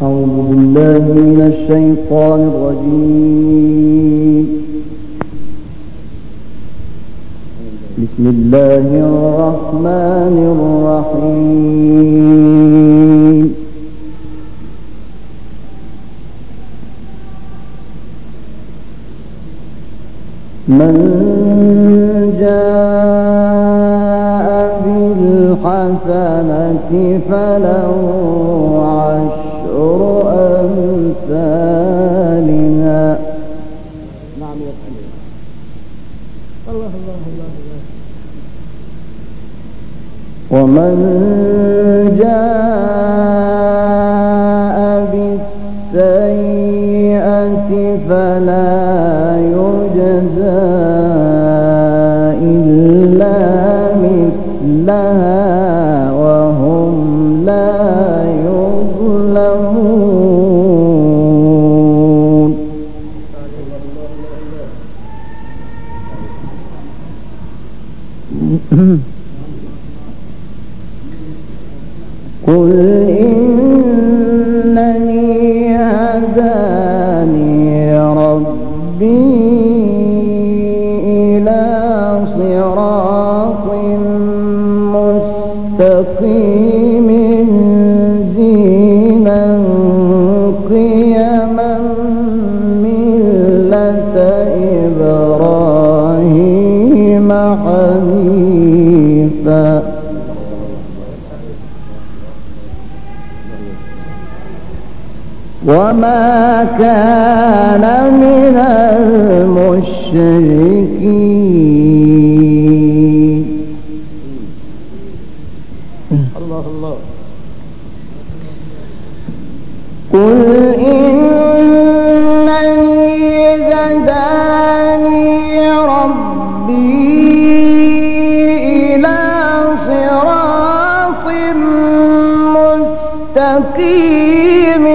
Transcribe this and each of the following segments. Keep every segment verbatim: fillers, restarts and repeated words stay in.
أعوذ بالله من الشيطان الرجيم. بسم الله الرحمن الرحيم. من جاء بالحسنة فله عشر أمثالها. نعم يا سيدي. الله الله الله الله. ومن جاء بالسيئة فلا يجزى إلا مثلها وهم لا يظلمون. قل إنني هداني ربي إلى صراط مستقيم دينا قيما ملة إبراهيم حنيفا وما كان من المشركين. الله الله. قل إنني هداني ربي إلى صراط مستقيم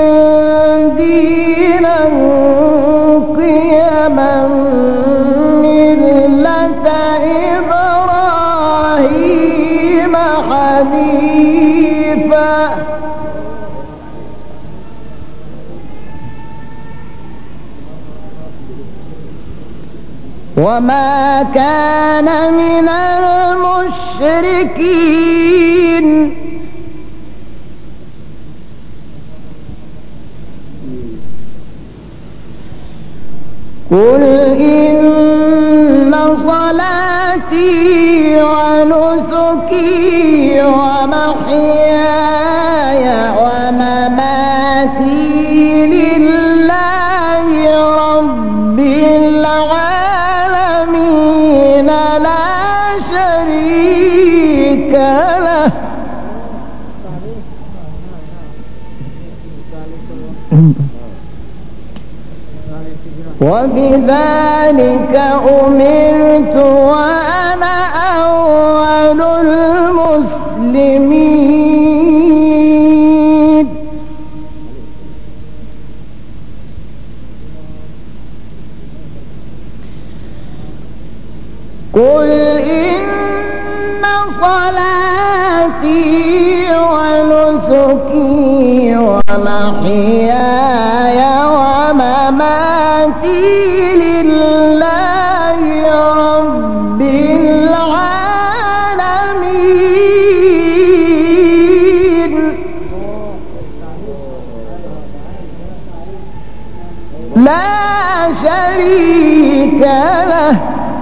دينا قيما ملة إبراهيم حنيفا وما كان من المشركين. قل إن صلاتي ونسكي ومحياي ومماتي لله رب العالمين لا شريك له وبذلك أمرت وأنا أول المسلمين. قل إن صلاتي ونسكي ومحياي ومماتي لله رب العالمين لا شريك له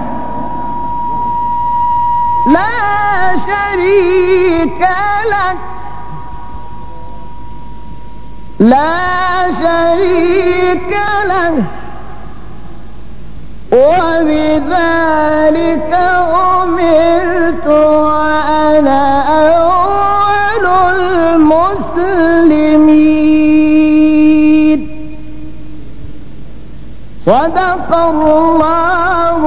لا شريك له لا شريك له وبذلك أمرت وأنا أول المسلمين. صدق الله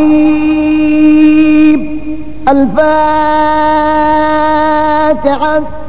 العظيم. الفاتحة.